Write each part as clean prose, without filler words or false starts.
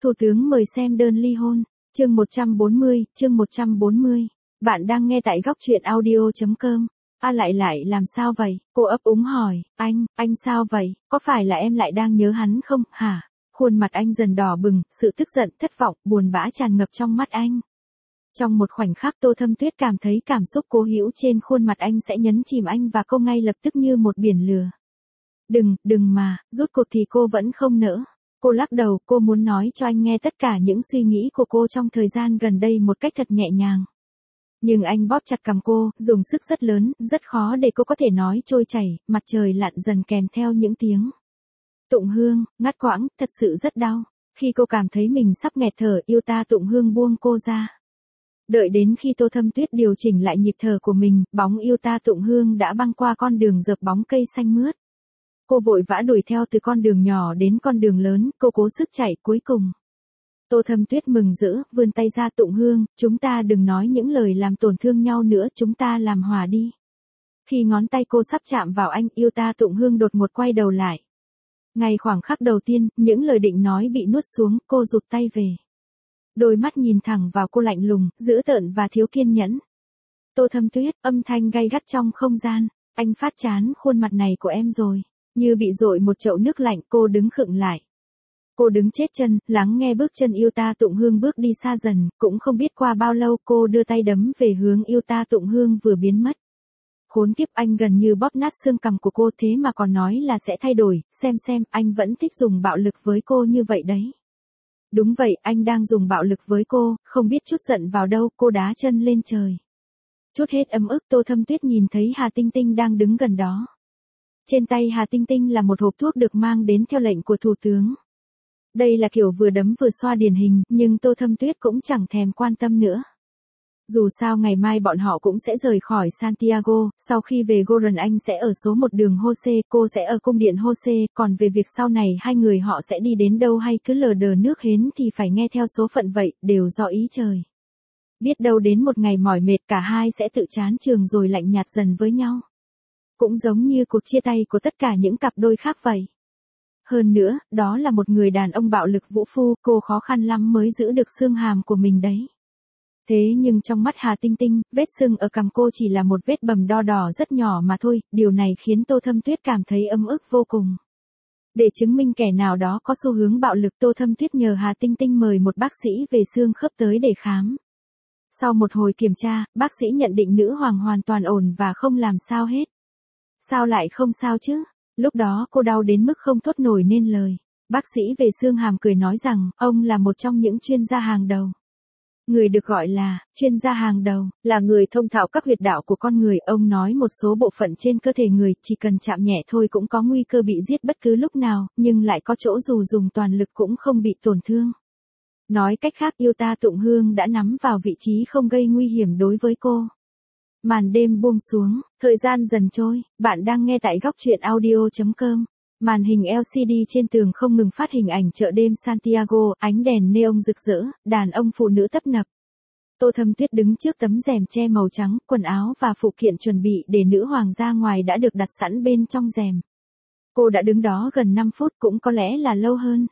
Thủ tướng mời xem đơn ly hôn. Chương 140. Bạn đang nghe tại góc truyện audio.com. Lại làm sao vậy? Cô ấp úng hỏi, anh sao vậy? Có phải là em lại đang nhớ hắn không, hả? Khuôn mặt anh dần đỏ bừng, sự tức giận, thất vọng, buồn bã tràn ngập trong mắt anh. Trong một khoảnh khắc Tô Thâm Tuyết cảm thấy cảm xúc cố hữu trên khuôn mặt anh sẽ nhấn chìm anh và cô ngay lập tức như một biển lửa. Đừng mà, rốt cuộc thì cô vẫn không nỡ. Cô lắc đầu, cô muốn nói cho anh nghe tất cả những suy nghĩ của cô trong thời gian gần đây một cách thật nhẹ nhàng. Nhưng anh bóp chặt cằm cô, dùng sức rất lớn, rất khó để cô có thể nói trôi chảy, mặt trời lặn dần kèm theo những tiếng tụng hương, ngắt quãng, thật sự rất đau. Khi cô cảm thấy mình sắp nghẹt thở, yêu ta tụng hương buông cô ra. Đợi đến khi Tô Thâm Tuyết điều chỉnh lại nhịp thở của mình, bóng yêu ta tụng hương đã băng qua con đường dợp bóng cây xanh mướt. Cô vội vã đuổi theo từ con đường nhỏ đến con đường lớn, cô cố sức chạy cuối cùng. Tô Thâm Tuyết mừng rỡ, vươn tay ra tụng hương, chúng ta đừng nói những lời làm tổn thương nhau nữa, chúng ta làm hòa đi. Khi ngón tay cô sắp chạm vào anh, yêu ta tụng hương đột ngột quay đầu lại. Ngay khoảng khắc đầu tiên, những lời định nói bị nuốt xuống, cô rụt tay về. Đôi mắt nhìn thẳng vào cô lạnh lùng, dữ tợn và thiếu kiên nhẫn. Tô Thâm Tuyết, âm thanh gay gắt trong không gian, anh phát chán khuôn mặt này của em rồi. Như bị dội một chậu nước lạnh, cô đứng khựng lại. Cô đứng chết chân, lắng nghe bước chân yêu ta tụng hương bước đi xa dần, cũng không biết qua bao lâu cô đưa tay đấm về hướng yêu ta tụng hương vừa biến mất. Khốn kiếp, anh gần như bóp nát xương cằm của cô thế mà còn nói là sẽ thay đổi, xem, anh vẫn thích dùng bạo lực với cô như vậy đấy. Đúng vậy, anh đang dùng bạo lực với cô, không biết chút giận vào đâu, cô đá chân lên trời. Chút hết ấm ức, Tô Thâm Tuyết nhìn thấy Hà Tinh Tinh đang đứng gần đó. Trên tay Hà Tinh Tinh là một hộp thuốc được mang đến theo lệnh của thủ tướng. Đây là kiểu vừa đấm vừa xoa điển hình, nhưng Tô Thâm Tuyết cũng chẳng thèm quan tâm nữa. Dù sao ngày mai bọn họ cũng sẽ rời khỏi Santiago, sau khi về Goran anh sẽ ở số 1 đường Jose, cô sẽ ở cung điện Jose, còn về việc sau này hai người họ sẽ đi đến đâu hay cứ lờ đờ nước hến thì phải nghe theo số phận vậy, đều do ý trời. Biết đâu đến một ngày mỏi mệt cả hai sẽ tự chán trường rồi lạnh nhạt dần với nhau. Cũng giống như cuộc chia tay của tất cả những cặp đôi khác vậy. Hơn nữa, đó là một người đàn ông bạo lực vũ phu, cô khó khăn lắm mới giữ được xương hàm của mình đấy. Thế nhưng trong mắt Hà Tinh Tinh, vết sưng ở cằm cô chỉ là một vết bầm đo đỏ rất nhỏ mà thôi, điều này khiến Tô Thâm Tuyết cảm thấy ấm ức vô cùng. Để chứng minh kẻ nào đó có xu hướng bạo lực, Tô Thâm Tuyết nhờ Hà Tinh Tinh mời một bác sĩ về xương khớp tới để khám. Sau một hồi kiểm tra, bác sĩ nhận định nữ hoàng hoàn toàn ổn và không làm sao hết. Sao lại không sao chứ? Lúc đó cô đau đến mức không thốt nổi nên lời. Bác sĩ về xương hàm cười nói rằng, ông là một trong những chuyên gia hàng đầu. Người được gọi là, chuyên gia hàng đầu, là người thông thạo các huyệt đạo của con người. Ông nói một số bộ phận trên cơ thể người, chỉ cần chạm nhẹ thôi cũng có nguy cơ bị giết bất cứ lúc nào, nhưng lại có chỗ dù dùng toàn lực cũng không bị tổn thương. Nói cách khác, yêu ta tụng hương đã nắm vào vị trí không gây nguy hiểm đối với cô. Màn đêm buông xuống, thời gian dần trôi, bạn đang nghe tại góc truyện audio.com. Màn hình LCD trên tường không ngừng phát hình ảnh chợ đêm Santiago, ánh đèn neon rực rỡ, đàn ông phụ nữ tấp nập. Tô Thâm Tuyết đứng trước tấm rèm che màu trắng, quần áo và phụ kiện chuẩn bị để nữ hoàng ra ngoài đã được đặt sẵn bên trong rèm. Cô đã đứng đó gần 5 phút, cũng có lẽ là lâu hơn.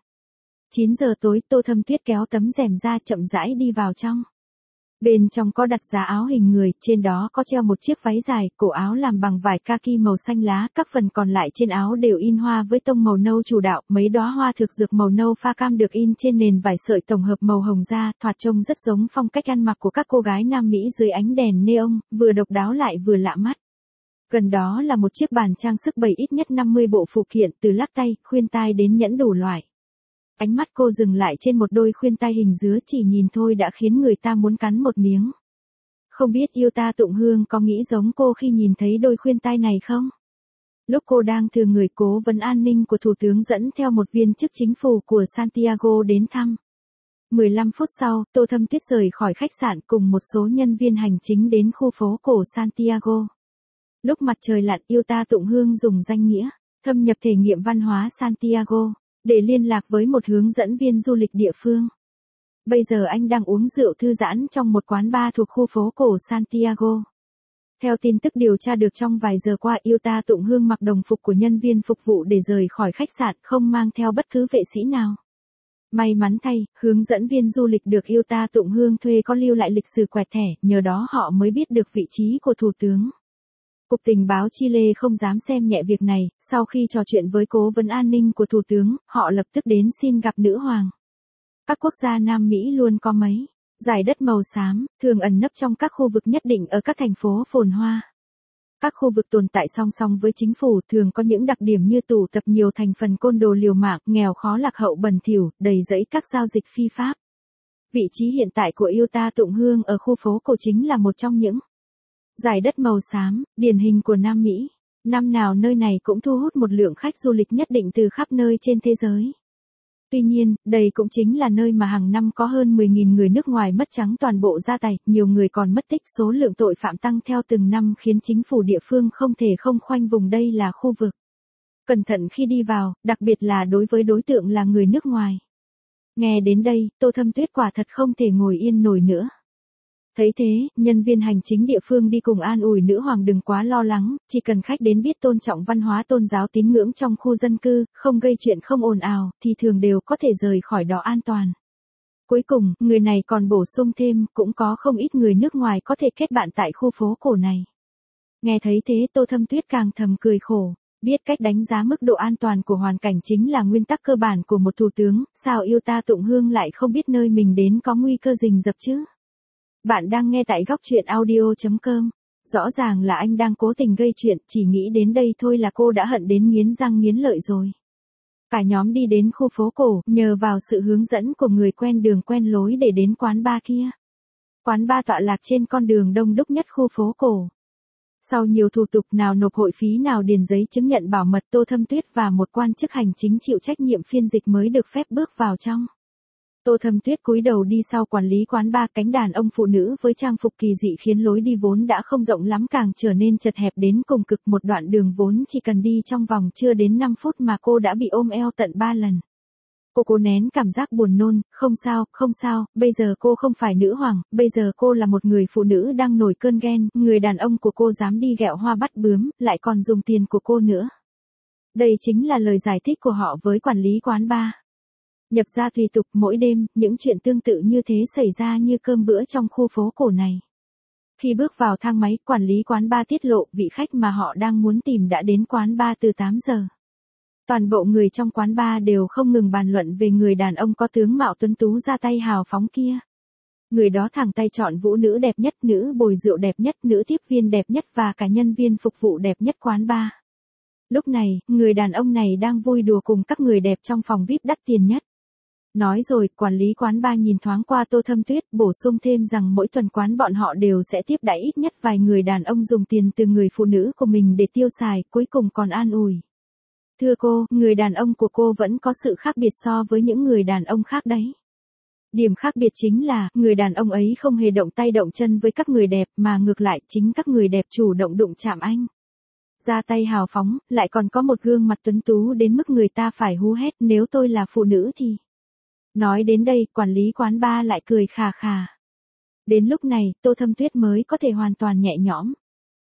9 giờ tối, Tô Thâm Tuyết kéo tấm rèm ra chậm rãi đi vào trong. Bên trong có đặt giá áo hình người, trên đó có treo một chiếc váy dài, cổ áo làm bằng vải kaki màu xanh lá, các phần còn lại trên áo đều in hoa với tông màu nâu chủ đạo, mấy đóa hoa thực dược màu nâu pha cam được in trên nền vải sợi tổng hợp màu hồng da, thoạt trông rất giống phong cách ăn mặc của các cô gái Nam Mỹ dưới ánh đèn neon, vừa độc đáo lại vừa lạ mắt. Gần đó là một chiếc bàn trang sức bày ít nhất 50 bộ phụ kiện, từ lắc tay, khuyên tai đến nhẫn đủ loại. Ánh mắt cô dừng lại trên một đôi khuyên tai hình dứa, chỉ nhìn thôi đã khiến người ta muốn cắn một miếng. Không biết yêu ta tụng hương có nghĩ giống cô khi nhìn thấy đôi khuyên tai này không? Lúc cô đang thừa người cố vấn an ninh của thủ tướng dẫn theo một viên chức chính phủ của Santiago đến thăm. 15 phút sau, Tô Thâm Tuyết rời khỏi khách sạn cùng một số nhân viên hành chính đến khu phố cổ Santiago. Lúc mặt trời lặn, yêu ta tụng hương dùng danh nghĩa thâm nhập thể nghiệm văn hóa Santiago để liên lạc với một hướng dẫn viên du lịch địa phương. Bây giờ anh đang uống rượu thư giãn trong một quán bar thuộc khu phố cổ Santiago. Theo tin tức điều tra được trong vài giờ qua, yêu ta tụng hương mặc đồng phục của nhân viên phục vụ để rời khỏi khách sạn, không mang theo bất cứ vệ sĩ nào. May mắn thay, hướng dẫn viên du lịch được Yuta Tụng Hương thuê có lưu lại lịch sử quẹt thẻ, nhờ đó họ mới biết được vị trí của thủ tướng. Cục tình báo Chile không dám xem nhẹ việc này, sau khi trò chuyện với cố vấn an ninh của thủ tướng, họ lập tức đến xin gặp nữ hoàng. Các quốc gia Nam Mỹ luôn có mấy dải đất màu xám, thường ẩn nấp trong các khu vực nhất định ở các thành phố phồn hoa. Các khu vực tồn tại song song với chính phủ thường có những đặc điểm như tụ tập nhiều thành phần côn đồ liều mạng, nghèo khó lạc hậu bẩn thỉu, đầy rẫy các giao dịch phi pháp. Vị trí hiện tại của Yuta Tụng Hương ở khu phố cổ chính là một trong những dải đất màu xám, điển hình của Nam Mỹ. Năm nào nơi này cũng thu hút một lượng khách du lịch nhất định từ khắp nơi trên thế giới. Tuy nhiên, đây cũng chính là nơi mà hàng năm có hơn 10.000 người nước ngoài mất trắng toàn bộ gia tài, nhiều người còn mất tích, số lượng tội phạm tăng theo từng năm khiến chính phủ địa phương không thể không khoanh vùng đây là khu vực cẩn thận khi đi vào, đặc biệt là đối với đối tượng là người nước ngoài. Nghe đến đây, Tô Thâm Tuyết quả thật không thể ngồi yên nổi nữa. Thấy thế, nhân viên hành chính địa phương đi cùng an ủi nữ hoàng đừng quá lo lắng, chỉ cần khách đến biết tôn trọng văn hóa tôn giáo tín ngưỡng trong khu dân cư, không gây chuyện không ồn ào, thì thường đều có thể rời khỏi đó an toàn. Cuối cùng, người này còn bổ sung thêm, cũng có không ít người nước ngoài có thể kết bạn tại khu phố cổ này. Nghe thấy thế Tô Thâm Tuyết càng thầm cười khổ. Biết cách đánh giá mức độ an toàn của hoàn cảnh chính là nguyên tắc cơ bản của một thủ tướng, sao Yuta Tụng Hương lại không biết nơi mình đến có nguy cơ rình rập chứ? Bạn đang nghe tại góc truyện audio.com. Rõ ràng là anh đang cố tình gây chuyện, chỉ nghĩ đến đây thôi là cô đã hận đến nghiến răng nghiến lợi rồi. Cả nhóm đi đến khu phố cổ, nhờ vào sự hướng dẫn của người quen đường quen lối để đến quán bar kia. Quán bar tọa lạc trên con đường đông đúc nhất khu phố cổ. Sau nhiều thủ tục nào nộp hội phí nào điền giấy chứng nhận bảo mật, Tô Thâm Tuyết và một quan chức hành chính chịu trách nhiệm phiên dịch mới được phép bước vào trong. Tô Thâm Tuyết cúi đầu đi sau quản lý quán bar, cánh đàn ông phụ nữ với trang phục kỳ dị khiến lối đi vốn đã không rộng lắm càng trở nên chật hẹp đến cùng cực, một đoạn đường vốn chỉ cần đi trong vòng chưa đến 5 phút mà cô đã bị ôm eo tận 3 lần. Cô cố nén cảm giác buồn nôn, không sao, bây giờ cô không phải nữ hoàng, bây giờ cô là một người phụ nữ đang nổi cơn ghen, người đàn ông của cô dám đi ghẹo hoa bắt bướm, lại còn dùng tiền của cô nữa. Đây chính là lời giải thích của họ với quản lý quán bar. Nhập ra tùy tục, mỗi đêm, những chuyện tương tự như thế xảy ra như cơm bữa trong khu phố cổ này. Khi bước vào thang máy, quản lý quán bar tiết lộ vị khách mà họ đang muốn tìm đã đến quán bar từ 8 giờ. Toàn bộ người trong quán bar đều không ngừng bàn luận về người đàn ông có tướng mạo tuấn tú ra tay hào phóng kia. Người đó thẳng tay chọn vũ nữ đẹp nhất, nữ bồi rượu đẹp nhất, nữ tiếp viên đẹp nhất và cả nhân viên phục vụ đẹp nhất quán bar. Lúc này, người đàn ông này đang vui đùa cùng các người đẹp trong phòng VIP đắt tiền nhất. Nói rồi, quản lý quán bar nhìn thoáng qua Tô Thâm Tuyết, bổ sung thêm rằng mỗi tuần quán bọn họ đều sẽ tiếp đãi ít nhất vài người đàn ông dùng tiền từ người phụ nữ của mình để tiêu xài, cuối cùng còn an ủi. Thưa cô, người đàn ông của cô vẫn có sự khác biệt so với những người đàn ông khác đấy. Điểm khác biệt chính là, người đàn ông ấy không hề động tay động chân với các người đẹp, mà ngược lại chính các người đẹp chủ động đụng chạm anh. Ra tay hào phóng, lại còn có một gương mặt tuấn tú đến mức người ta phải hú hét, nếu tôi là phụ nữ thì... Nói đến đây, quản lý quán bar lại cười khà khà. Đến lúc này, Tô Thâm Tuyết mới có thể hoàn toàn nhẹ nhõm.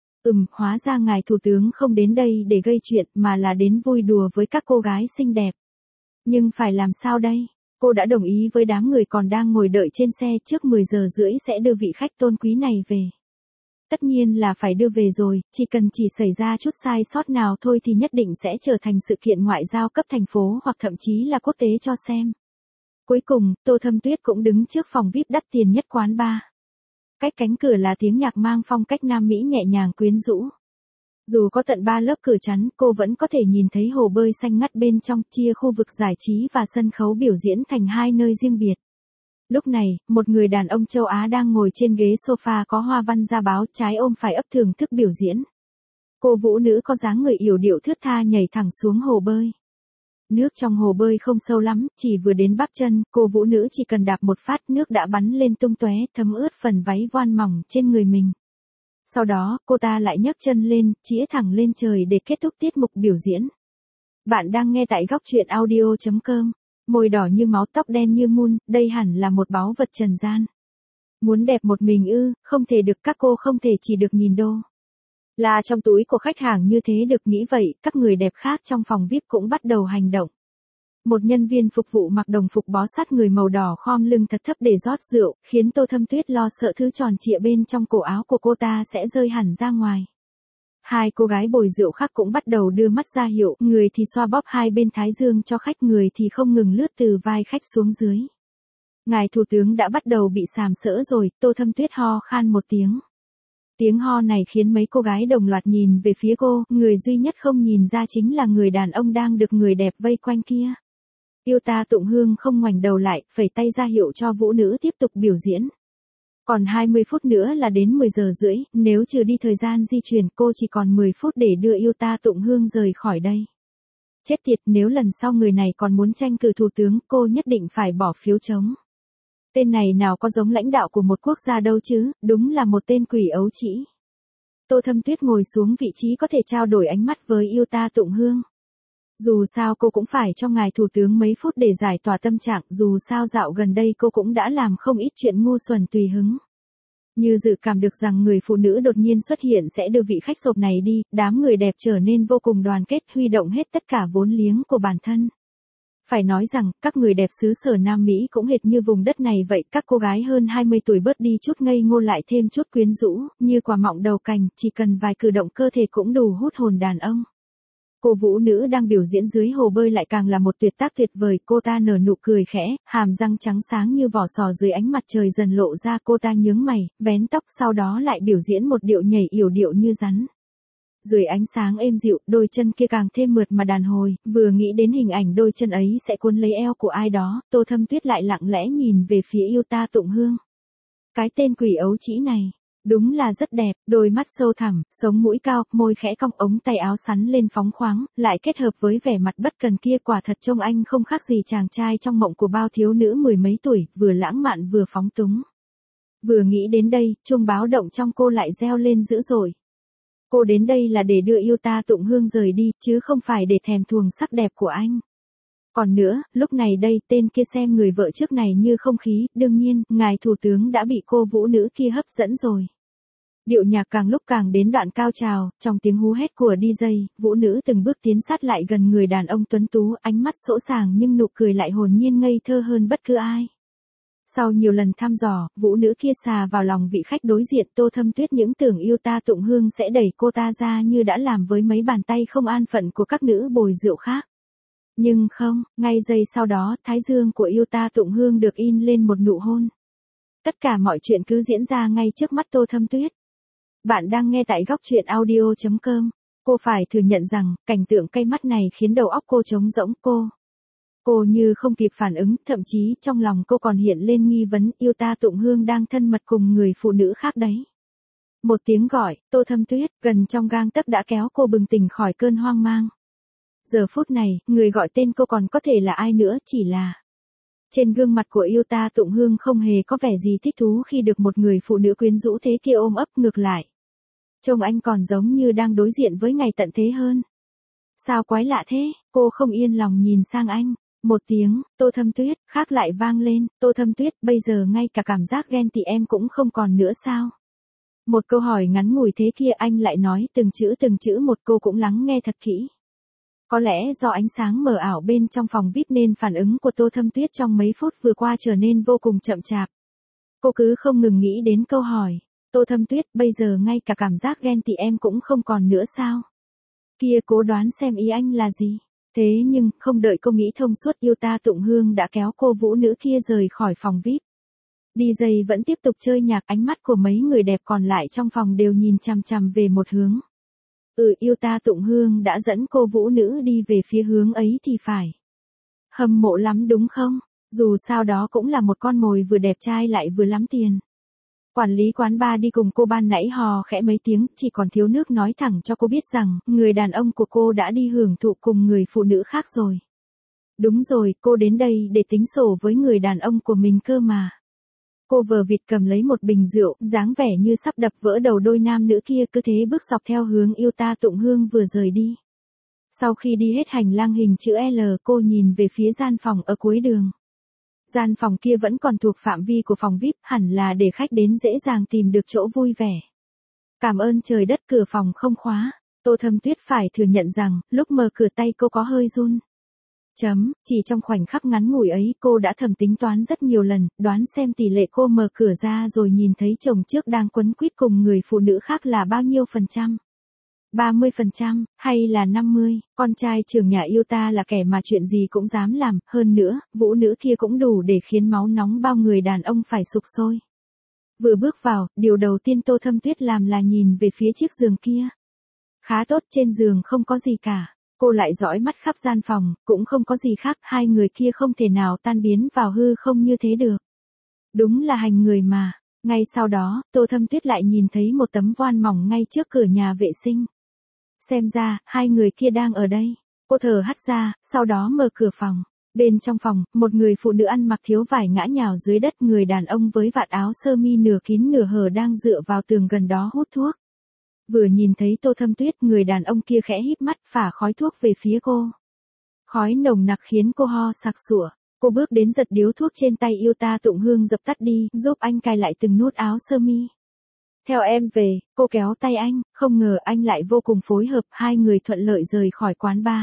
Hóa ra ngài thủ tướng không đến đây để gây chuyện mà là đến vui đùa với các cô gái xinh đẹp. Nhưng phải làm sao đây? Cô đã đồng ý với đám người còn đang ngồi đợi trên xe, trước 10 giờ rưỡi sẽ đưa vị khách tôn quý này về. Tất nhiên là phải đưa về rồi, chỉ cần chỉ xảy ra chút sai sót nào thôi thì nhất định sẽ trở thành sự kiện ngoại giao cấp thành phố hoặc thậm chí là quốc tế cho xem. Cuối cùng, Tô Thâm Tuyết cũng đứng trước phòng VIP đắt tiền nhất quán bar. Cách cánh cửa là tiếng nhạc mang phong cách Nam Mỹ nhẹ nhàng quyến rũ. Dù có tận 3 lớp cửa chắn, cô vẫn có thể nhìn thấy hồ bơi xanh ngắt bên trong, chia khu vực giải trí và sân khấu biểu diễn thành 2 nơi riêng biệt. Lúc này, một người đàn ông châu Á đang ngồi trên ghế sofa có hoa văn da báo, trái ôm phải ấp thưởng thức biểu diễn. Cô vũ nữ có dáng người yểu điệu thướt tha nhảy thẳng xuống hồ bơi. Nước trong hồ bơi không sâu lắm, chỉ vừa đến bắp chân, cô vũ nữ chỉ cần đạp một phát nước đã bắn lên tung tóe, thấm ướt phần váy voan mỏng trên người mình. Sau đó, cô ta lại nhấc chân lên, chĩa thẳng lên trời để kết thúc tiết mục biểu diễn. Bạn đang nghe tại góc truyện audio.com. Môi đỏ như máu, tóc đen như mun, đây hẳn là một báu vật trần gian. Muốn đẹp một mình ư, không thể được, các cô không thể chỉ được nhìn đô la trong túi của khách hàng như thế được, nghĩ vậy, các người đẹp khác trong phòng VIP cũng bắt đầu hành động. Một nhân viên phục vụ mặc đồng phục bó sát người màu đỏ khom lưng thật thấp để rót rượu, khiến Tô Thâm Tuyết lo sợ thứ tròn trịa bên trong cổ áo của cô ta sẽ rơi hẳn ra ngoài. Hai cô gái bồi rượu khác cũng bắt đầu đưa mắt ra hiệu, người thì xoa bóp hai bên thái dương cho khách, người thì không ngừng lướt từ vai khách xuống dưới. Ngài thủ tướng đã bắt đầu bị sàm sỡ rồi, Tô Thâm Tuyết ho khan một tiếng. Tiếng ho này khiến mấy cô gái đồng loạt nhìn về phía cô, người duy nhất không nhìn ra chính là người đàn ông đang được người đẹp vây quanh kia. Yêu ta Tụng Hương không ngoảnh đầu lại, phẩy tay ra hiệu cho vũ nữ tiếp tục biểu diễn. Còn 20 phút nữa là đến 10 giờ rưỡi, nếu trừ đi thời gian di chuyển cô chỉ còn 10 phút để đưa Yêu ta Tụng Hương rời khỏi đây. Chết tiệt, nếu lần sau người này còn muốn tranh cử thủ tướng, cô nhất định phải bỏ phiếu trống. Tên này nào có giống lãnh đạo của một quốc gia đâu chứ, đúng là một tên quỷ ấu trĩ. Tô Thâm Tuyết ngồi xuống vị trí có thể trao đổi ánh mắt với Yêu ta Tụng Hương. Dù sao cô cũng phải cho ngài thủ tướng mấy phút để giải tỏa tâm trạng, dù sao dạo gần đây cô cũng đã làm không ít chuyện ngu xuẩn tùy hứng. Như dự cảm được rằng người phụ nữ đột nhiên xuất hiện sẽ đưa vị khách sộp này đi, đám người đẹp trở nên vô cùng đoàn kết, huy động hết tất cả vốn liếng của bản thân. Phải nói rằng, các người đẹp xứ sở Nam Mỹ cũng hệt như vùng đất này vậy, các cô gái hơn 20 tuổi bớt đi chút ngây ngô lại thêm chút quyến rũ, như quả mọng đầu cành, chỉ cần vài cử động cơ thể cũng đủ hút hồn đàn ông. Cô vũ nữ đang biểu diễn dưới hồ bơi lại càng là một tuyệt tác tuyệt vời, cô ta nở nụ cười khẽ, hàm răng trắng sáng như vỏ sò dưới ánh mặt trời dần lộ ra, cô ta nhướng mày, vén tóc sau đó lại biểu diễn một điệu nhảy yểu điệu như rắn. Dưới ánh sáng êm dịu, đôi chân kia càng thêm mượt mà đàn hồi, vừa nghĩ đến hình ảnh đôi chân ấy sẽ cuốn lấy eo của ai đó, Tô Thâm Tuyết lại lặng lẽ nhìn về phía Yêu ta Tụng Hương. Cái tên quỷ ấu trĩ này, đúng là rất đẹp, đôi mắt sâu thẳm, sống mũi cao, môi khẽ cong, ống tay áo sắn lên phóng khoáng, lại kết hợp với vẻ mặt bất cần kia, quả thật trông anh không khác gì chàng trai trong mộng của bao thiếu nữ mười mấy tuổi, vừa lãng mạn vừa phóng túng. Vừa nghĩ đến đây, chuông báo động trong cô lại reo lên dữ dội. Cô đến đây là để đưa Yêu ta Tụng Hương rời đi, chứ không phải để thèm thuồng sắc đẹp của anh. Còn nữa, lúc này đây, tên kia xem người vợ trước này như không khí, đương nhiên, ngài thủ tướng đã bị cô vũ nữ kia hấp dẫn rồi. Điệu nhạc càng lúc càng đến đoạn cao trào, trong tiếng hú hét của DJ, vũ nữ từng bước tiến sát lại gần người đàn ông tuấn tú, ánh mắt sỗ sàng nhưng nụ cười lại hồn nhiên ngây thơ hơn bất cứ ai. Sau nhiều lần thăm dò, vũ nữ kia xà vào lòng vị khách đối diện, Tô Thâm Tuyết những tưởng Yêu ta Tụng Hương sẽ đẩy cô ta ra như đã làm với mấy bàn tay không an phận của các nữ bồi rượu khác. Nhưng không, ngay giây sau đó, thái dương của Yêu ta Tụng Hương được in lên một nụ hôn. Tất cả mọi chuyện cứ diễn ra ngay trước mắt Tô Thâm Tuyết. Bạn đang nghe tại góc truyện audio.com. Cô phải thừa nhận rằng, cảnh tượng cay mắt này khiến đầu óc cô trống rỗng, Cô như không kịp phản ứng, thậm chí trong lòng cô còn hiện lên nghi vấn, Yêu ta Tụng Hương đang thân mật cùng người phụ nữ khác đấy. Một tiếng gọi, Tô Thâm Tuyết, gần trong gang tấc đã kéo cô bừng tỉnh khỏi cơn hoang mang. Giờ phút này, người gọi tên cô còn có thể là ai nữa, chỉ là... Trên gương mặt của Yêu ta Tụng Hương không hề có vẻ gì thích thú khi được một người phụ nữ quyến rũ thế kia ôm ấp, ngược lại. Trông anh còn giống như đang đối diện với ngày tận thế hơn. Sao quái lạ thế, cô không yên lòng nhìn sang anh. Một tiếng, Tô Thâm Tuyết, khác lại vang lên, Tô Thâm Tuyết, bây giờ ngay cả cảm giác ghen tị em cũng không còn nữa sao? Một câu hỏi ngắn ngủi thế kia anh lại nói từng chữ một, cô cũng lắng nghe thật kỹ. Có lẽ do ánh sáng mờ ảo bên trong phòng VIP nên phản ứng của Tô Thâm Tuyết trong mấy phút vừa qua trở nên vô cùng chậm chạp. Cô cứ không ngừng nghĩ đến câu hỏi, Tô Thâm Tuyết, bây giờ ngay cả cảm giác ghen tị em cũng không còn nữa sao? Kia cố đoán xem ý anh là gì? Thế nhưng, không đợi cô nghĩ thông suốt, Yêu ta Tụng Hương đã kéo cô vũ nữ kia rời khỏi phòng VIP. DJ vẫn tiếp tục chơi nhạc, ánh mắt của mấy người đẹp còn lại trong phòng đều nhìn chằm chằm về một hướng. Yêu ta Tụng Hương đã dẫn cô vũ nữ đi về phía hướng ấy thì phải. Hâm mộ lắm đúng không? Dù sao đó cũng là một con mồi vừa đẹp trai lại vừa lắm tiền. Quản lý quán bar đi cùng cô ban nãy hò khẽ mấy tiếng, chỉ còn thiếu nước nói thẳng cho cô biết rằng, người đàn ông của cô đã đi hưởng thụ cùng người phụ nữ khác rồi. Đúng rồi, cô đến đây để tính sổ với người đàn ông của mình cơ mà. Cô vờ vịt cầm lấy một bình rượu, dáng vẻ như sắp đập vỡ đầu đôi nam nữ kia, cứ thế bước dọc theo hướng Yêu ta Tụng Hương vừa rời đi. Sau khi đi hết hành lang hình chữ L, cô nhìn về phía gian phòng ở cuối đường. Gian phòng kia vẫn còn thuộc phạm vi của phòng VIP, hẳn là để khách đến dễ dàng tìm được chỗ vui vẻ. Cảm ơn trời đất, cửa phòng không khóa. Tô Thâm Tuyết phải thừa nhận rằng, lúc mở cửa tay cô có hơi run. Chỉ trong khoảnh khắc ngắn ngủi ấy cô đã thầm tính toán rất nhiều lần, đoán xem tỷ lệ cô mở cửa ra rồi nhìn thấy chồng trước đang quấn quýt cùng người phụ nữ khác là bao nhiêu %. 30%, hay là 50, con trai trưởng nhà yêu ta là kẻ mà chuyện gì cũng dám làm, hơn nữa, vũ nữ kia cũng đủ để khiến máu nóng bao người đàn ông phải sục sôi. Vừa bước vào, điều đầu tiên Tô Thâm Tuyết làm là nhìn về phía chiếc giường kia. Khá tốt, trên giường không có gì cả. Cô lại dõi mắt khắp gian phòng, cũng không có gì khác, hai người kia không thể nào tan biến vào hư không như thế được. Đúng là hành người mà. Ngay sau đó, Tô Thâm Tuyết lại nhìn thấy một tấm voan mỏng ngay trước cửa nhà vệ sinh. Xem ra, hai người kia đang ở đây. Cô thở hắt ra, sau đó mở cửa phòng. Bên trong phòng, một người phụ nữ ăn mặc thiếu vải ngã nhào dưới đất, người đàn ông với vạt áo sơ mi nửa kín nửa hở đang dựa vào tường gần đó hút thuốc. Vừa nhìn thấy Tô Thâm Tuyết, người đàn ông kia khẽ híp mắt phả khói thuốc về phía cô. Khói nồng nặc khiến cô ho sặc sụa. Cô bước đến giật điếu thuốc trên tay yêu ta Tụng Hương dập tắt đi, giúp anh cài lại từng nút áo sơ mi. Theo em về, cô kéo tay anh, không ngờ anh lại vô cùng phối hợp, hai người thuận lợi rời khỏi quán bar.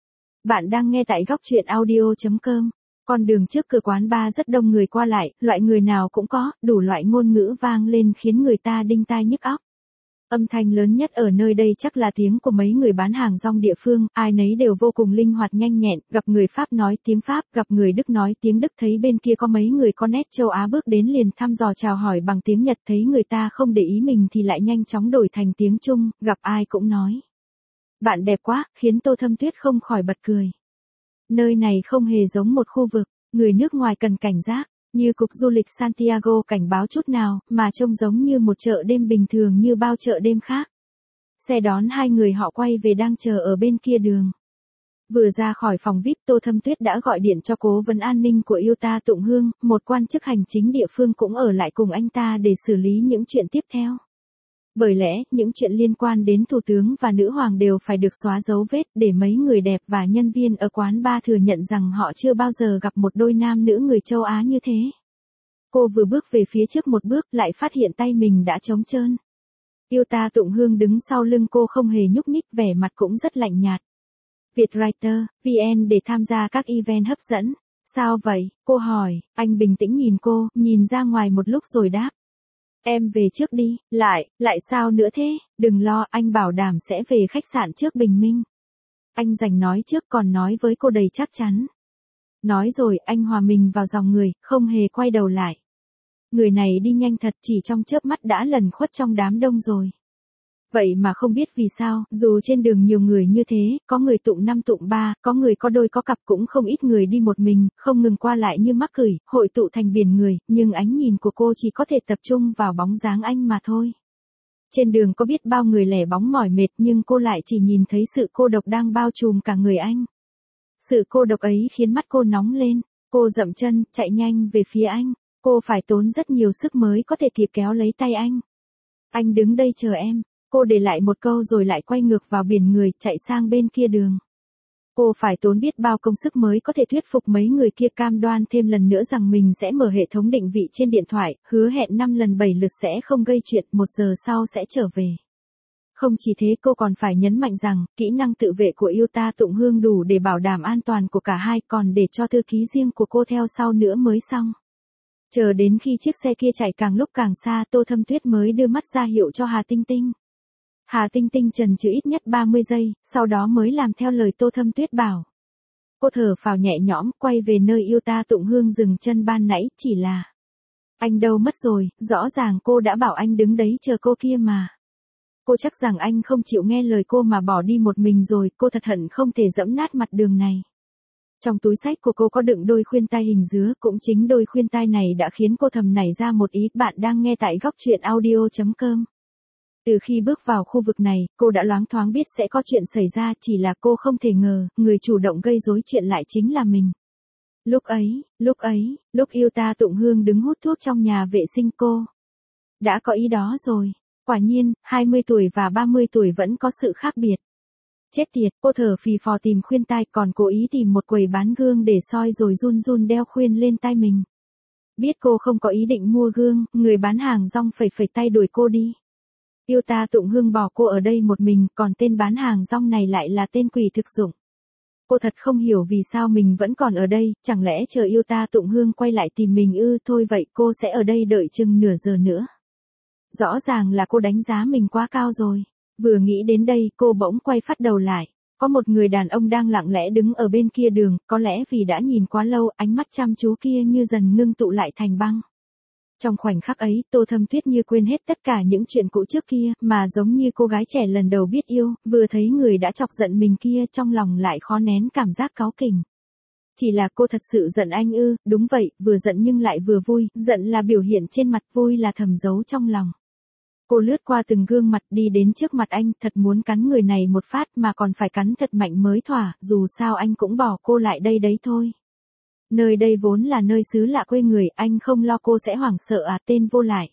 Bạn đang nghe tại góc truyện audio.com. Con đường trước cửa quán bar rất đông người qua lại, loại người nào cũng có, đủ loại ngôn ngữ vang lên khiến người ta đinh tai nhức óc. Âm thanh lớn nhất ở nơi đây chắc là tiếng của mấy người bán hàng rong địa phương, ai nấy đều vô cùng linh hoạt nhanh nhẹn, gặp người Pháp nói tiếng Pháp, gặp người Đức nói tiếng Đức, thấy bên kia có mấy người có nét châu Á bước đến liền thăm dò chào hỏi bằng tiếng Nhật, thấy người ta không để ý mình thì lại nhanh chóng đổi thành tiếng Trung, gặp ai cũng nói. Bạn đẹp quá, khiến Tô Thâm Tuyết không khỏi bật cười. Nơi này không hề giống một khu vực, người nước ngoài cần cảnh giác. Như Cục Du lịch Santiago cảnh báo chút nào, mà trông giống như một chợ đêm bình thường như bao chợ đêm khác. Xe đón hai người họ quay về đang chờ ở bên kia đường. Vừa ra khỏi phòng VIP, Tô Thâm Tuyết đã gọi điện cho cố vấn an ninh của yêu ta Tụng Hương, một quan chức hành chính địa phương cũng ở lại cùng anh ta để xử lý những chuyện tiếp theo. Bởi lẽ, những chuyện liên quan đến thủ tướng và nữ hoàng đều phải được xóa dấu vết để mấy người đẹp và nhân viên ở quán bar thừa nhận rằng họ chưa bao giờ gặp một đôi nam nữ người châu Á như thế. Cô vừa bước về phía trước một bước lại phát hiện tay mình đã trống trơn. Yêu ta Tụng Hương đứng sau lưng cô không hề nhúc nhích, vẻ mặt cũng rất lạnh nhạt. Vietwriter, VN để tham gia các event hấp dẫn. Sao vậy? Cô hỏi, anh bình tĩnh nhìn cô, nhìn ra ngoài một lúc rồi đáp. Em về trước đi, lại sao nữa thế, đừng lo, anh bảo đảm sẽ về khách sạn trước bình minh. Anh rành nói trước còn nói với cô đầy chắc chắn. Nói rồi, anh hòa mình vào dòng người, không hề quay đầu lại. Người này đi nhanh thật, chỉ trong chớp mắt đã lẩn khuất trong đám đông rồi. Vậy mà không biết vì sao, dù trên đường nhiều người như thế, có người tụng 5 tụng 3, có người có đôi có cặp, cũng không ít người đi một mình, không ngừng qua lại như mắc cửi, hội tụ thành biển người, nhưng ánh nhìn của cô chỉ có thể tập trung vào bóng dáng anh mà thôi. Trên đường có biết bao người lẻ bóng mỏi mệt, nhưng cô lại chỉ nhìn thấy sự cô độc đang bao trùm cả người anh. Sự cô độc ấy khiến mắt cô nóng lên, cô dậm chân, chạy nhanh về phía anh, cô phải tốn rất nhiều sức mới có thể kịp kéo lấy tay anh. Anh đứng đây chờ em. Cô để lại một câu rồi lại quay ngược vào biển người, chạy sang bên kia đường. Cô phải tốn biết bao công sức mới có thể thuyết phục mấy người kia cam đoan thêm lần nữa rằng mình sẽ mở hệ thống định vị trên điện thoại, hứa hẹn 5 lần 7 lượt sẽ không gây chuyện, 1 giờ sau sẽ trở về. Không chỉ thế, cô còn phải nhấn mạnh rằng, kỹ năng tự vệ của yêu ta Tụng Hương đủ để bảo đảm an toàn của cả hai, còn để cho thư ký riêng của cô theo sau nữa mới xong. Chờ đến khi chiếc xe kia chạy càng lúc càng xa, Tô Thâm Tuyết mới đưa mắt ra hiệu cho Hà Tinh Tinh. Hà Tinh Tinh chần chừ ít nhất 30 giây, sau đó mới làm theo lời Tô Thâm Tuyết bảo. Cô thở phào nhẹ nhõm, quay về nơi yêu ta Tụng Hương dừng chân ban nãy, chỉ là... Anh đâu mất rồi, rõ ràng cô đã bảo anh đứng đấy chờ cô kia mà. Cô chắc rằng anh không chịu nghe lời cô mà bỏ đi một mình rồi, cô thật hận không thể dẫm nát mặt đường này. Trong túi xách của cô có đựng đôi khuyên tai hình dứa, cũng chính đôi khuyên tai này đã khiến cô thầm nảy ra một ý. Bạn đang nghe tại góc truyện audio.com. Từ khi bước vào khu vực này, cô đã loáng thoáng biết sẽ có chuyện xảy ra, chỉ là cô không thể ngờ, người chủ động gây rối chuyện lại chính là mình. Lúc yêu ta Tụng Hương đứng hút thuốc trong nhà vệ sinh, cô đã có ý đó rồi. Quả nhiên, 20 tuổi và 30 tuổi vẫn có sự khác biệt. Chết tiệt, cô thở phì phò tìm khuyên tai, còn cố ý tìm một quầy bán gương để soi rồi run run đeo khuyên lên tai mình. Biết cô không có ý định mua gương, người bán hàng rong phẩy phẩy tay đuổi cô đi. Yêu ta Tụng Hương bỏ cô ở đây một mình, còn tên bán hàng rong này lại là tên quỷ thực dụng. Cô thật không hiểu vì sao mình vẫn còn ở đây, chẳng lẽ chờ yêu ta Tụng Hương quay lại tìm mình ư? Thôi vậy cô sẽ ở đây đợi chừng nửa giờ nữa. Rõ ràng là cô đánh giá mình quá cao rồi. Vừa nghĩ đến đây cô bỗng quay phát đầu lại. Có một người đàn ông đang lặng lẽ đứng ở bên kia đường, có lẽ vì đã nhìn quá lâu, ánh mắt chăm chú kia như dần ngưng tụ lại thành băng. Trong khoảnh khắc ấy, Tô Thâm Tuyết như quên hết tất cả những chuyện cũ trước kia, mà giống như cô gái trẻ lần đầu biết yêu, vừa thấy người đã chọc giận mình kia trong lòng lại khó nén cảm giác cáu kỉnh. Chỉ là cô thật sự giận anh ư? Đúng vậy, vừa giận nhưng lại vừa vui, giận là biểu hiện trên mặt, vui là thầm giấu trong lòng. Cô lướt qua từng gương mặt đi đến trước mặt anh, thật muốn cắn người này một phát mà còn phải cắn thật mạnh mới thỏa, dù sao anh cũng bỏ cô lại đây đấy thôi. Nơi đây vốn là nơi xứ lạ quê người, anh không lo cô sẽ hoảng sợ à? Tên vô lại.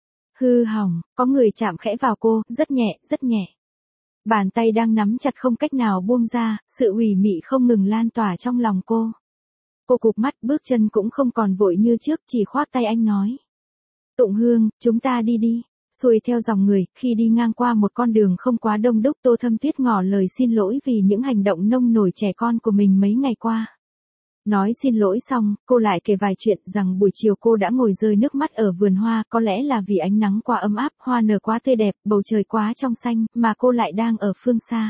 Hư hỏng, có người chạm khẽ vào cô, rất nhẹ, rất nhẹ. Bàn tay đang nắm chặt không cách nào buông ra, sự ủy mị không ngừng lan tỏa trong lòng cô. Cô cụp mắt, bước chân cũng không còn vội như trước, chỉ khoác tay anh nói. Tụng Hương, chúng ta đi đi. Xuôi theo dòng người, khi đi ngang qua một con đường không quá đông đúc, Tô Thâm Tuyết ngỏ lời xin lỗi vì những hành động nông nổi trẻ con của mình mấy ngày qua. Nói xin lỗi xong, cô lại kể vài chuyện rằng buổi chiều cô đã ngồi rơi nước mắt ở vườn hoa, có lẽ là vì ánh nắng quá ấm áp, hoa nở quá tươi đẹp, bầu trời quá trong xanh, mà cô lại đang ở phương xa.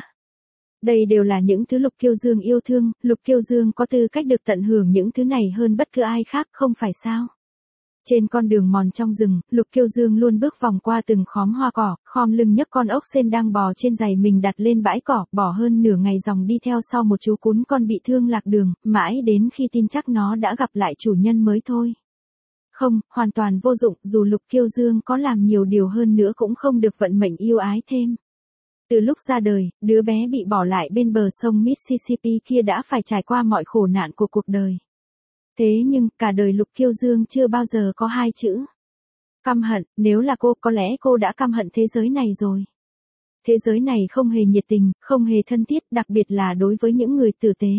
Đây đều là những thứ Lục Kiêu Dương yêu thương, Lục Kiêu Dương có tư cách được tận hưởng những thứ này hơn bất cứ ai khác, không phải sao? Trên con đường mòn trong rừng, Lục Kiêu Dương luôn bước vòng qua từng khóm hoa cỏ, khom lưng nhấc con ốc sên đang bò trên giày mình đặt lên bãi cỏ, bỏ hơn nửa ngày dòng đi theo sau một chú cún con bị thương lạc đường, mãi đến khi tin chắc nó đã gặp lại chủ nhân mới thôi. Không, hoàn toàn vô dụng, dù Lục Kiêu Dương có làm nhiều điều hơn nữa cũng không được vận mệnh yêu ái thêm. Từ lúc ra đời, đứa bé bị bỏ lại bên bờ sông Mississippi kia đã phải trải qua mọi khổ nạn của cuộc đời. Thế nhưng, cả đời Lục Kiêu Dương chưa bao giờ có hai chữ căm hận. Nếu là cô, có lẽ cô đã căm hận thế giới này rồi. Thế giới này không hề nhiệt tình, không hề thân thiết, đặc biệt là đối với những người tử tế.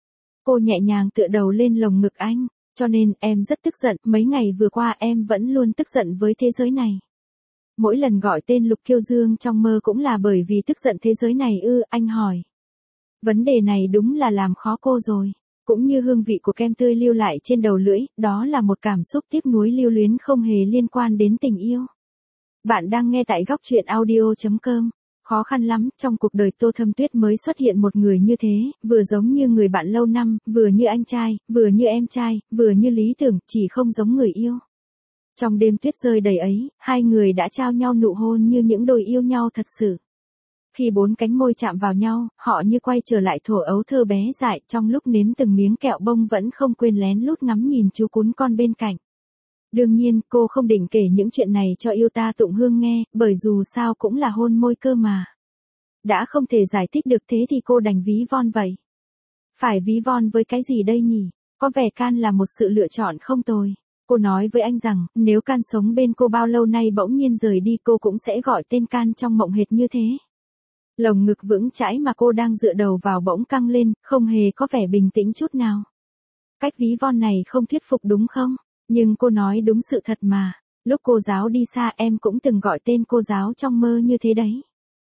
Cô nhẹ nhàng tựa đầu lên lồng ngực anh, cho nên em rất tức giận, mấy ngày vừa qua em vẫn luôn tức giận với thế giới này. Mỗi lần gọi tên Lục Kiêu Dương trong mơ cũng là bởi vì tức giận thế giới này ư? Anh hỏi. Vấn đề này đúng là làm khó cô rồi. Cũng như hương vị của kem tươi lưu lại trên đầu lưỡi, đó là một cảm xúc tiếc nuối lưu luyến không hề liên quan đến tình yêu. Bạn đang nghe tại góc truyện audio.com. Khó khăn lắm, trong cuộc đời Tô Thâm Tuyết mới xuất hiện một người như thế, vừa giống như người bạn lâu năm, vừa như anh trai, vừa như em trai, vừa như lý tưởng, chỉ không giống người yêu. Trong đêm tuyết rơi đầy ấy, hai người đã trao nhau nụ hôn như những đôi yêu nhau thật sự. Khi bốn cánh môi chạm vào nhau, họ như quay trở lại thuở ấu thơ bé dại, trong lúc nếm từng miếng kẹo bông vẫn không quên lén lút ngắm nhìn chú cún con bên cạnh. Đương nhiên, cô không định kể những chuyện này cho yêu ta Tụng Hương nghe, bởi dù sao cũng là hôn môi cơ mà. Đã không thể giải thích được thế thì cô đành ví von vậy. Phải ví von với cái gì đây nhỉ? Có vẻ Can là một sự lựa chọn không tồi. Cô nói với anh rằng, nếu Can sống bên cô bao lâu nay bỗng nhiên rời đi cô cũng sẽ gọi tên Can trong mộng hệt như thế. Lồng ngực vững chãi mà cô đang dựa đầu vào bỗng căng lên, không hề có vẻ bình tĩnh chút nào. Cách ví von này không thuyết phục đúng không? Nhưng cô nói đúng sự thật mà. Lúc cô giáo đi xa em cũng từng gọi tên cô giáo trong mơ như thế đấy.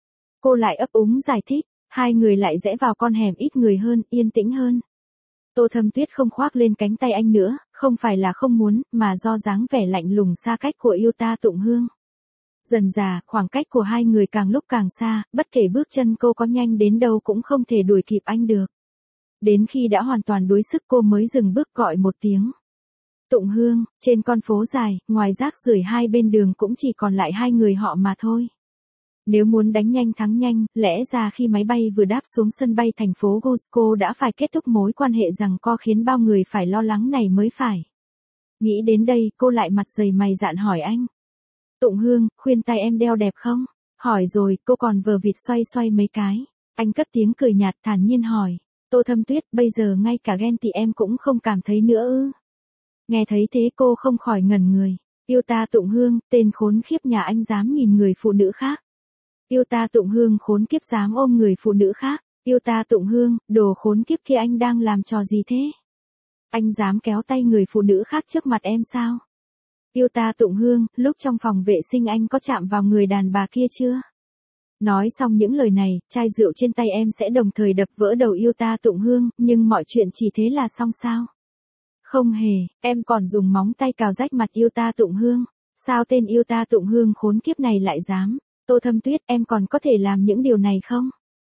Cô lại ấp úng giải thích, hai người lại rẽ vào con hẻm ít người hơn, yên tĩnh hơn. Tô Thâm Tuyết không khoác lên cánh tay anh nữa, không phải là không muốn, mà do dáng vẻ lạnh lùng xa cách của yêu ta Tụng Hương. Dần dà, khoảng cách của hai người càng lúc càng xa, bất kể bước chân cô có nhanh đến đâu cũng không thể đuổi kịp anh được. Đến khi đã hoàn toàn đuối sức cô mới dừng bước gọi một tiếng. Tụng Hương, trên con phố dài, ngoài rác rưởi hai bên đường cũng chỉ còn lại hai người họ mà thôi. Nếu muốn đánh nhanh thắng nhanh, lẽ ra khi máy bay vừa đáp xuống sân bay thành phố Cusco đã phải kết thúc mối quan hệ rằng co khiến bao người phải lo lắng này mới phải. Nghĩ đến đây, cô lại mặt dày mày dạn hỏi anh. Tụng Hương, khuyên tai em đeo đẹp không? Hỏi rồi, cô còn vờ vịt xoay xoay mấy cái. Anh cất tiếng cười nhạt thản nhiên hỏi. Tô Thâm Tuyết, bây giờ ngay cả ghen tị em cũng không cảm thấy nữa ư? Nghe thấy thế cô không khỏi ngẩn người. Yêu ta Tụng Hương, tên khốn khiếp nhà anh dám nhìn người phụ nữ khác. Yêu ta Tụng Hương khốn kiếp dám ôm người phụ nữ khác. Yêu ta Tụng Hương, đồ khốn kiếp kia anh đang làm trò gì thế? Anh dám kéo tay người phụ nữ khác trước mặt em sao? Yêu ta Tụng Hương, lúc trong phòng vệ sinh anh có chạm vào người đàn bà kia chưa? Nói xong những lời này, chai rượu trên tay em sẽ đồng thời đập vỡ đầu yêu ta Tụng Hương, nhưng mọi chuyện chỉ thế là xong sao? Không hề, em còn dùng móng tay cào rách mặt yêu ta Tụng Hương. Sao tên yêu ta Tụng Hương khốn kiếp này lại dám? Tô Thâm Tuyết, em còn có thể làm những điều này không?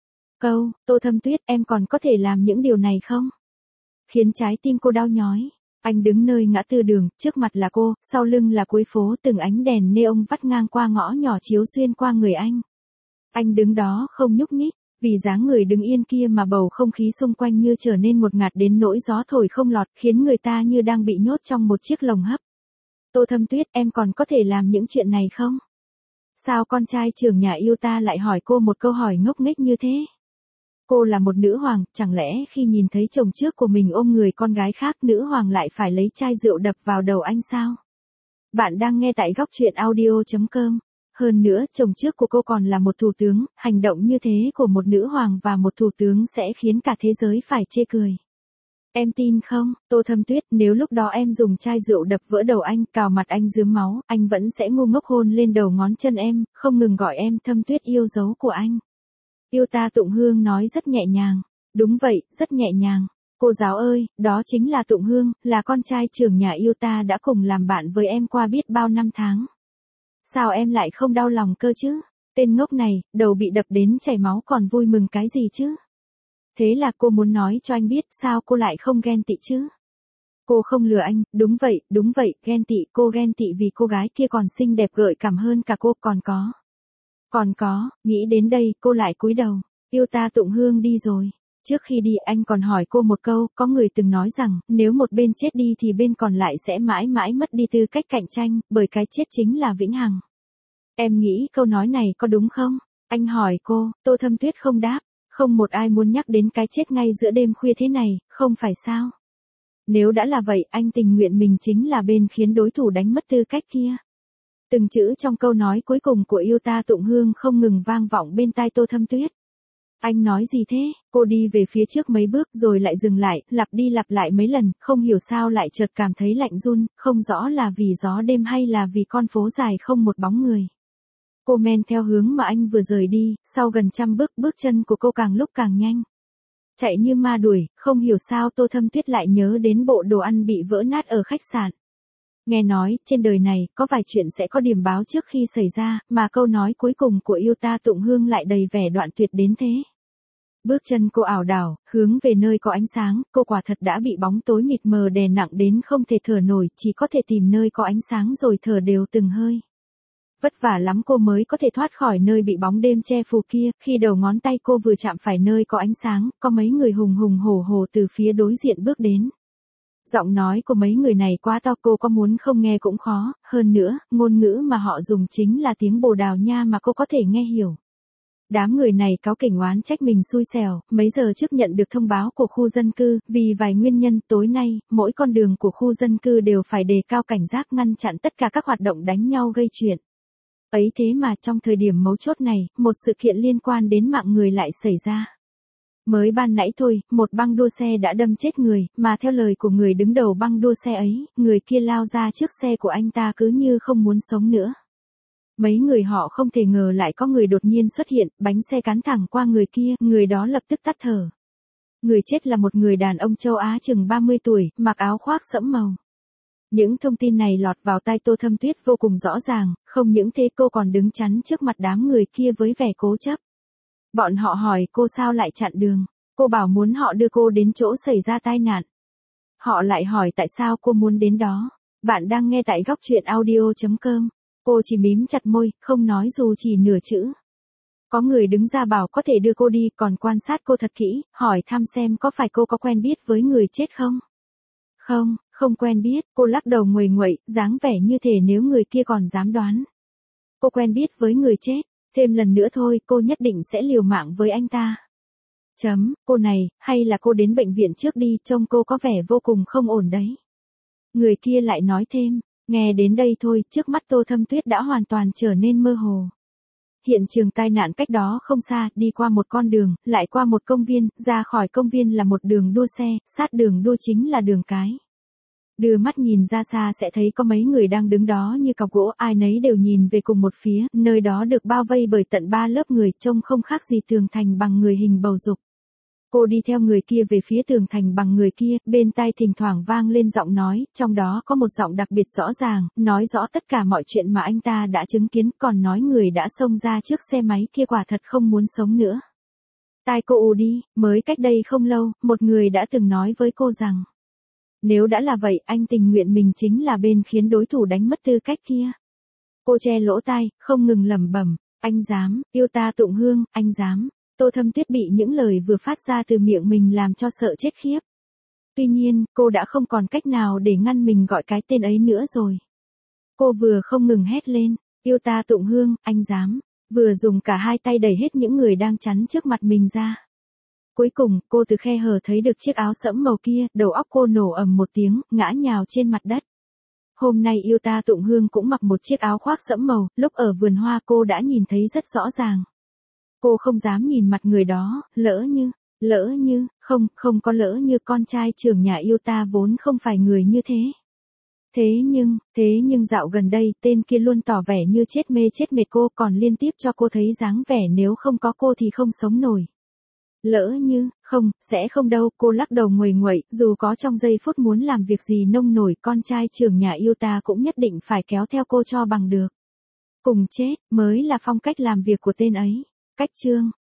Tô Thâm Tuyết, em còn có thể làm những điều này không? Khiến trái tim cô đau nhói. Anh đứng nơi ngã tư đường, trước mặt là cô, sau lưng là cuối phố, từng ánh đèn neon vắt ngang qua ngõ nhỏ chiếu xuyên qua người anh. Anh đứng đó không nhúc nhích, vì dáng người đứng yên kia mà bầu không khí xung quanh như trở nên ngột ngạt đến nỗi gió thổi không lọt, khiến người ta như đang bị nhốt trong một chiếc lồng hấp. Tô Thâm Tuyết, em còn có thể làm những chuyện này không? Sao con trai trưởng nhà yêu ta lại hỏi cô một câu hỏi ngốc nghếch như thế? Cô là một nữ hoàng, chẳng lẽ khi nhìn thấy chồng trước của mình ôm người con gái khác, nữ hoàng lại phải lấy chai rượu đập vào đầu anh sao? Bạn đang nghe tại góc truyện audio.com. Hơn nữa, chồng trước của cô còn là một thủ tướng, hành động như thế của một nữ hoàng và một thủ tướng sẽ khiến cả thế giới phải chê cười. Em tin không, Tô Thâm Tuyết, nếu lúc đó em dùng chai rượu đập vỡ đầu anh, cào mặt anh rướm máu, anh vẫn sẽ ngu ngốc hôn lên đầu ngón chân em, không ngừng gọi em Thâm Tuyết yêu dấu của anh. Yêu ta Tụng Hương nói rất nhẹ nhàng. Đúng vậy, rất nhẹ nhàng. Cô giáo ơi, đó chính là Tụng Hương, là con trai trưởng nhà yêu ta đã cùng làm bạn với em qua biết bao năm tháng. Sao em lại không đau lòng cơ chứ? Tên ngốc này, đầu bị đập đến chảy máu còn vui mừng cái gì chứ? Thế là cô muốn nói cho anh biết sao cô lại không ghen tị chứ? Cô không lừa anh, đúng vậy, ghen tị, cô ghen tị vì cô gái kia còn xinh đẹp gợi cảm hơn cả cô, Còn có, nghĩ đến đây, cô lại cúi đầu. Yêu ta Tụng Hương đi rồi. Trước khi đi anh còn hỏi cô một câu, có người từng nói rằng, nếu một bên chết đi thì bên còn lại sẽ mãi mãi mất đi tư cách cạnh tranh, bởi cái chết chính là vĩnh hằng. Em nghĩ câu nói này có đúng không? Anh hỏi cô, Tô Thâm Tuyết không đáp. Không một ai muốn nhắc đến cái chết ngay giữa đêm khuya thế này, không phải sao? Nếu đã là vậy, anh tình nguyện mình chính là bên khiến đối thủ đánh mất tư cách kia. Từng chữ trong câu nói cuối cùng của yêu ta Tụng Hương không ngừng vang vọng bên tai Tô Thâm Tuyết. Anh nói gì thế? Cô đi về phía trước mấy bước rồi lại dừng lại, lặp đi lặp lại mấy lần, không hiểu sao lại chợt cảm thấy lạnh run, không rõ là vì gió đêm hay là vì con phố dài không một bóng người. Cô men theo hướng mà anh vừa rời đi, sau gần 100 bước, bước chân của cô càng lúc càng nhanh. Chạy như ma đuổi, không hiểu sao Tô Thâm Tuyết lại nhớ đến bộ đồ ăn bị vỡ nát ở khách sạn. Nghe nói, trên đời này, có vài chuyện sẽ có điểm báo trước khi xảy ra, mà câu nói cuối cùng của yêu ta Tụng Hương lại đầy vẻ đoạn tuyệt đến thế. Bước chân cô ảo đảo, hướng về nơi có ánh sáng, cô quả thật đã bị bóng tối mịt mờ đè nặng đến không thể thở nổi, chỉ có thể tìm nơi có ánh sáng rồi thở đều từng hơi. Vất vả lắm cô mới có thể thoát khỏi nơi bị bóng đêm che phủ kia, khi đầu ngón tay cô vừa chạm phải nơi có ánh sáng, có mấy người hùng hùng hổ hổ từ phía đối diện bước đến. Giọng nói của mấy người này quá to, cô có muốn không nghe cũng khó, hơn nữa, ngôn ngữ mà họ dùng chính là tiếng Bồ Đào Nha mà cô có thể nghe hiểu. Đám người này cáu kỉnh oán trách mình xui xẻo, mấy giờ trước nhận được thông báo của khu dân cư, vì vài nguyên nhân tối nay, mỗi con đường của khu dân cư đều phải đề cao cảnh giác ngăn chặn tất cả các hoạt động đánh nhau gây chuyện. Ấy thế mà trong thời điểm mấu chốt này, một sự kiện liên quan đến mạng người lại xảy ra. Mới ban nãy thôi, một băng đua xe đã đâm chết người, mà theo lời của người đứng đầu băng đua xe ấy, người kia lao ra trước xe của anh ta cứ như không muốn sống nữa. Mấy người họ không thể ngờ lại có người đột nhiên xuất hiện, bánh xe cán thẳng qua người kia, người đó lập tức tắt thở. Người chết là một người đàn ông châu Á chừng 30 tuổi, mặc áo khoác sẫm màu. Những thông tin này lọt vào tai Tô Thâm Tuyết vô cùng rõ ràng, không những thế cô còn đứng chắn trước mặt đám người kia với vẻ cố chấp. Bọn họ hỏi cô sao lại chặn đường, cô bảo muốn họ đưa cô đến chỗ xảy ra tai nạn. Họ lại hỏi tại sao cô muốn đến đó. Bạn đang nghe tại góc truyện audio.com. Cô chỉ mím chặt môi, không nói dù chỉ nửa chữ. Có người đứng ra bảo có thể đưa cô đi, còn quan sát cô thật kỹ, hỏi thăm xem có phải cô có quen biết với người chết không? Không quen biết, cô lắc đầu nguầy nguậy, dáng vẻ như thể nếu người kia còn dám đoán. Cô quen biết với người chết, thêm lần nữa thôi, cô nhất định sẽ liều mạng với anh ta. Cô này, hay là cô đến bệnh viện trước đi, trông cô có vẻ vô cùng không ổn đấy. Người kia lại nói thêm, nghe đến đây thôi, trước mắt Tô Thâm Tuyết đã hoàn toàn trở nên mơ hồ. Hiện trường tai nạn cách đó không xa, đi qua một con đường, lại qua một công viên, ra khỏi công viên là một đường đua xe, sát đường đua chính là đường cái. Đưa mắt nhìn ra xa sẽ thấy có mấy người đang đứng đó như cọc gỗ, ai nấy đều nhìn về cùng một phía, nơi đó được bao vây bởi tận 3 lớp người, trông không khác gì tường thành bằng người hình bầu dục. Cô đi theo người kia về phía tường thành bằng người kia, bên tai thỉnh thoảng vang lên giọng nói, trong đó có một giọng đặc biệt rõ ràng, nói rõ tất cả mọi chuyện mà anh ta đã chứng kiến, còn nói người đã xông ra trước xe máy kia quả thật không muốn sống nữa. Tai cô ù đi, mới cách đây không lâu, một người đã từng nói với cô rằng, nếu đã là vậy, anh tình nguyện mình chính là bên khiến đối thủ đánh mất tư cách kia. Cô che lỗ tai, không ngừng lẩm bẩm, anh dám, yêu ta Tụng Hương, anh dám. Tô Thâm Tuyết bị những lời vừa phát ra từ miệng mình làm cho sợ chết khiếp. Tuy nhiên, cô đã không còn cách nào để ngăn mình gọi cái tên ấy nữa rồi. Cô vừa không ngừng hét lên, yêu ta Tụng Hương, anh dám, vừa dùng cả hai tay đẩy hết những người đang chắn trước mặt mình ra. Cuối cùng, cô từ khe hở thấy được chiếc áo sẫm màu kia, đầu óc cô nổ ầm một tiếng, ngã nhào trên mặt đất. Hôm nay yêu ta Tụng Hương cũng mặc một chiếc áo khoác sẫm màu, lúc ở vườn hoa cô đã nhìn thấy rất rõ ràng. Cô không dám nhìn mặt người đó, lỡ như, không có lỡ như con trai trưởng nhà yêu ta vốn không phải người như thế. Thế nhưng dạo gần đây, tên kia luôn tỏ vẻ như chết mê chết mệt, cô còn liên tiếp cho cô thấy dáng vẻ nếu không có cô thì không sống nổi. Lỡ như, sẽ không đâu, cô lắc đầu nguầy nguậy, dù có trong giây phút muốn làm việc gì nông nổi, con trai trưởng nhà yêu ta cũng nhất định phải kéo theo cô cho bằng được. Cùng chết, mới là phong cách làm việc của tên ấy. Cách chương